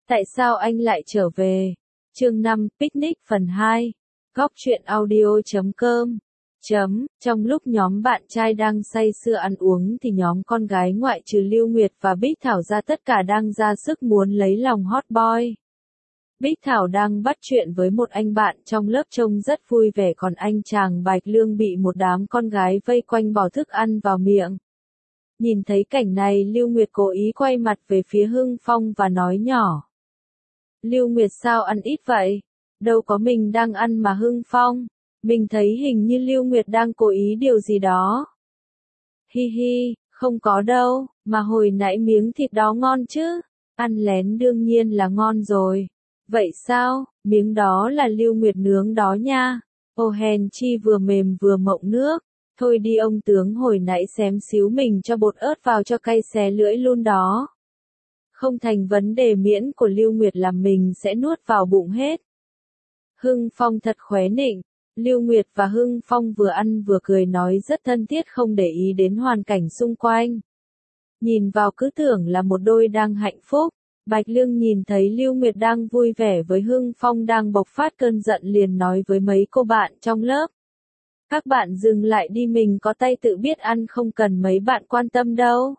Tại sao anh lại trở về? Chương 5, Picnic phần 2. Góc truyện audio.com. Trong lúc nhóm bạn trai đang say sưa ăn uống thì nhóm con gái ngoại trừ Lưu Nguyệt và Bích Thảo ra tất cả đang ra sức muốn lấy lòng hot boy. Bích Thảo đang bắt chuyện với một anh bạn trong lớp trông rất vui vẻ, còn anh chàng Bạch Lương bị một đám con gái vây quanh bỏ thức ăn vào miệng. Nhìn thấy cảnh này, Lưu Nguyệt cố ý quay mặt về phía Hưng Phong và nói nhỏ. Lưu Nguyệt, sao ăn ít vậy? Đâu có, mình đang ăn mà Hưng Phong. Mình thấy hình như Lưu Nguyệt đang cố ý điều gì đó. Hi hi, không có đâu, mà hồi nãy miếng thịt đó ngon chứ. Ăn lén đương nhiên là ngon rồi. Vậy sao, miếng đó là Lưu Nguyệt nướng đó nha. Ô hèn chi vừa mềm vừa mọng nước. Thôi đi ông tướng, hồi nãy xém xíu mình cho bột ớt vào cho cay xé lưỡi luôn đó. Không thành vấn đề, miễn của Lưu Nguyệt làm mình sẽ nuốt vào bụng hết. Hưng Phong thật khóe nịnh. Lưu Nguyệt và Hưng Phong vừa ăn vừa cười nói rất thân thiết, không để ý đến hoàn cảnh xung quanh. Nhìn vào cứ tưởng là một đôi đang hạnh phúc. Bạch Lương nhìn thấy Lưu Nguyệt đang vui vẻ với Hưng Phong đang bộc phát cơn giận liền nói với mấy cô bạn trong lớp. Các bạn dừng lại đi, mình có tay tự biết ăn, không cần mấy bạn quan tâm đâu.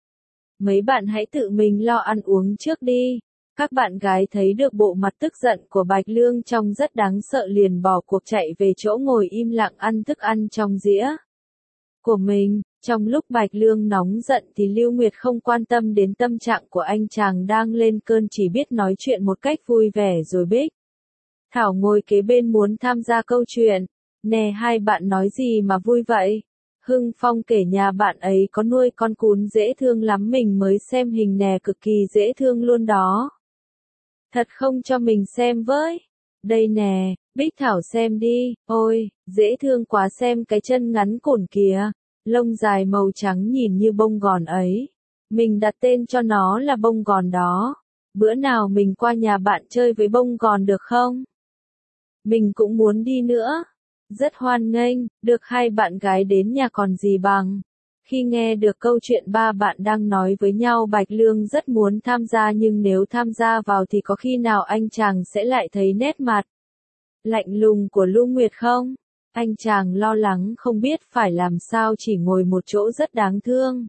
Mấy bạn hãy tự mình lo ăn uống trước đi. Các bạn gái thấy được bộ mặt tức giận của Bạch Lương trông rất đáng sợ liền bỏ cuộc chạy về chỗ ngồi im lặng ăn thức ăn trong dĩa của mình. Trong lúc Bạch Lương nóng giận thì Lưu Nguyệt không quan tâm đến tâm trạng của anh chàng đang lên cơn, chỉ biết nói chuyện một cách vui vẻ rồi Bích Thảo ngồi kế bên muốn tham gia câu chuyện. Nè, hai bạn nói gì mà vui vậy? Hưng Phong kể nhà bạn ấy có nuôi con cún dễ thương lắm, mình mới xem hình nè, cực kỳ dễ thương luôn đó. Thật không, cho mình xem với. Đây nè, Bích Thảo xem đi. Ôi, dễ thương quá, xem cái chân ngắn cổn kìa. Lông dài màu trắng nhìn như bông gòn ấy. Mình đặt tên cho nó là bông gòn đó. Bữa nào mình qua nhà bạn chơi với bông gòn được không? Mình cũng muốn đi nữa. Rất hoan nghênh, được hai bạn gái đến nhà còn gì bằng. Khi nghe được câu chuyện ba bạn đang nói với nhau, Bạch Lương rất muốn tham gia, nhưng nếu tham gia vào thì có khi nào anh chàng sẽ lại thấy nét mặt lạnh lùng của Lưu Nguyệt không? Anh chàng lo lắng không biết phải làm sao, chỉ ngồi một chỗ rất đáng thương.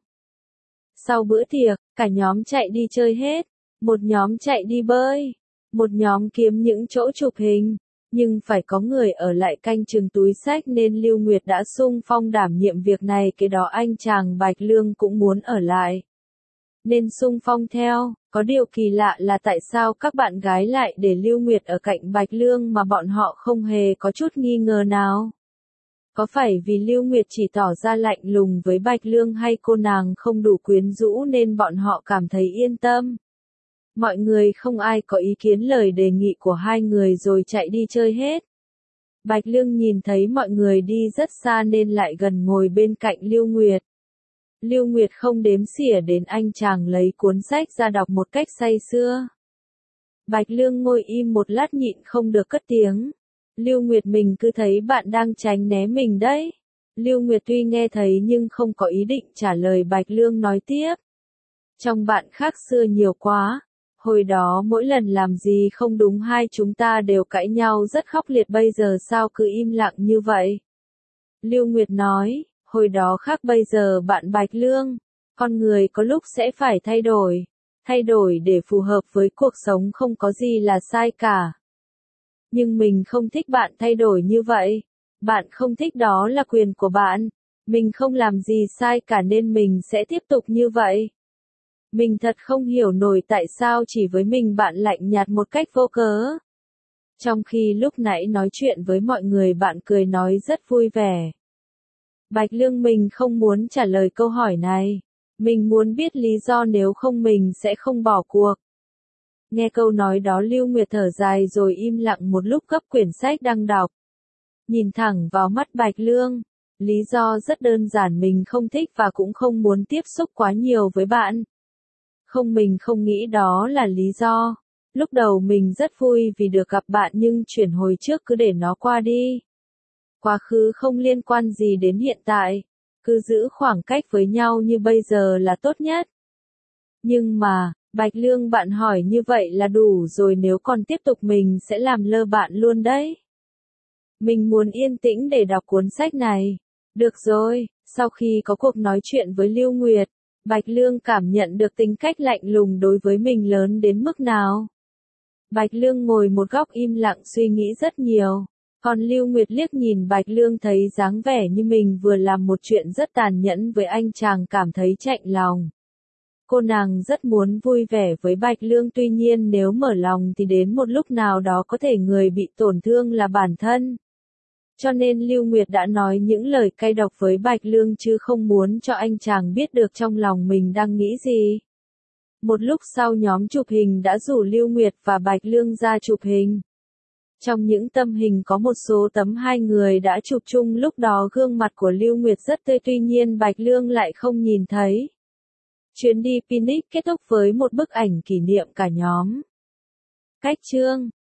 Sau bữa tiệc, cả nhóm chạy đi chơi hết. Một nhóm chạy đi bơi, một nhóm kiếm những chỗ chụp hình. Nhưng phải có người ở lại canh chừng túi xách nên Lưu Nguyệt đã xung phong đảm nhiệm việc này, cái đó anh chàng Bạch Lương cũng muốn ở lại nên xung phong theo. Có điều kỳ lạ là tại sao các bạn gái lại để Lưu Nguyệt ở cạnh Bạch Lương mà bọn họ không hề có chút nghi ngờ nào. Có phải vì Lưu Nguyệt chỉ tỏ ra lạnh lùng với Bạch Lương, hay cô nàng không đủ quyến rũ nên bọn họ cảm thấy yên tâm? Mọi người không ai có ý kiến lời đề nghị của hai người rồi chạy đi chơi hết. Bạch Lương nhìn thấy mọi người đi rất xa nên lại gần ngồi bên cạnh Lưu Nguyệt. Lưu Nguyệt không đếm xỉa đến anh chàng lấy cuốn sách ra đọc một cách say sưa. Bạch Lương ngồi im một lát nhịn không được cất tiếng. Lưu Nguyệt, mình cứ thấy bạn đang tránh né mình đấy. Lưu Nguyệt tuy nghe thấy nhưng không có ý định trả lời. Bạch Lương nói tiếp. Trong bạn khác xưa nhiều quá. Hồi đó mỗi lần làm gì không đúng hai chúng ta đều cãi nhau rất khốc liệt, bây giờ sao cứ im lặng như vậy? Lưu Nguyệt nói, hồi đó khác bây giờ bạn Bạch Lương. Con người có lúc sẽ phải thay đổi để phù hợp với cuộc sống, không có gì là sai cả. Nhưng mình không thích bạn thay đổi như vậy. Bạn không thích đó là quyền của bạn. Mình không làm gì sai cả nên mình sẽ tiếp tục như vậy. Mình thật không hiểu nổi tại sao chỉ với mình bạn lạnh nhạt một cách vô cớ. Trong khi lúc nãy nói chuyện với mọi người bạn cười nói rất vui vẻ. Bạch Lương, mình không muốn trả lời câu hỏi này. Mình muốn biết lý do, nếu không mình sẽ không bỏ cuộc. Nghe câu nói đó, Lưu Nguyệt thở dài rồi im lặng một lúc, gấp quyển sách đang đọc. Nhìn thẳng vào mắt Bạch Lương. Lý do rất đơn giản, mình không thích và cũng không muốn tiếp xúc quá nhiều với bạn. Không, mình không nghĩ đó là lý do. Lúc đầu mình rất vui vì được gặp bạn, nhưng chuyển hồi trước cứ để nó qua đi. Quá khứ không liên quan gì đến hiện tại. Cứ giữ khoảng cách với nhau như bây giờ là tốt nhất. Nhưng mà, Bạch Lương bạn hỏi như vậy là đủ rồi, nếu còn tiếp tục mình sẽ làm lơ bạn luôn đấy. Mình muốn yên tĩnh để đọc cuốn sách này. Được rồi, sau khi có cuộc nói chuyện với Lưu Nguyệt, Bạch Lương cảm nhận được tính cách lạnh lùng đối với mình lớn đến mức nào. Bạch Lương ngồi một góc im lặng suy nghĩ rất nhiều. Còn Lưu Nguyệt liếc nhìn Bạch Lương thấy dáng vẻ như mình vừa làm một chuyện rất tàn nhẫn với anh chàng cảm thấy chạnh lòng. Cô nàng rất muốn vui vẻ với Bạch Lương, tuy nhiên nếu mở lòng thì đến một lúc nào đó có thể người bị tổn thương là bản thân. Cho nên Lưu Nguyệt đã nói những lời cay độc với Bạch Lương chứ không muốn cho anh chàng biết được trong lòng mình đang nghĩ gì. Một lúc sau nhóm chụp hình đã rủ Lưu Nguyệt và Bạch Lương ra chụp hình. Trong những tấm hình có một số tấm hai người đã chụp chung, lúc đó gương mặt của Lưu Nguyệt rất tươi, tuy nhiên Bạch Lương lại không nhìn thấy. Chuyến đi picnic kết thúc với một bức ảnh kỷ niệm cả nhóm. Cách chương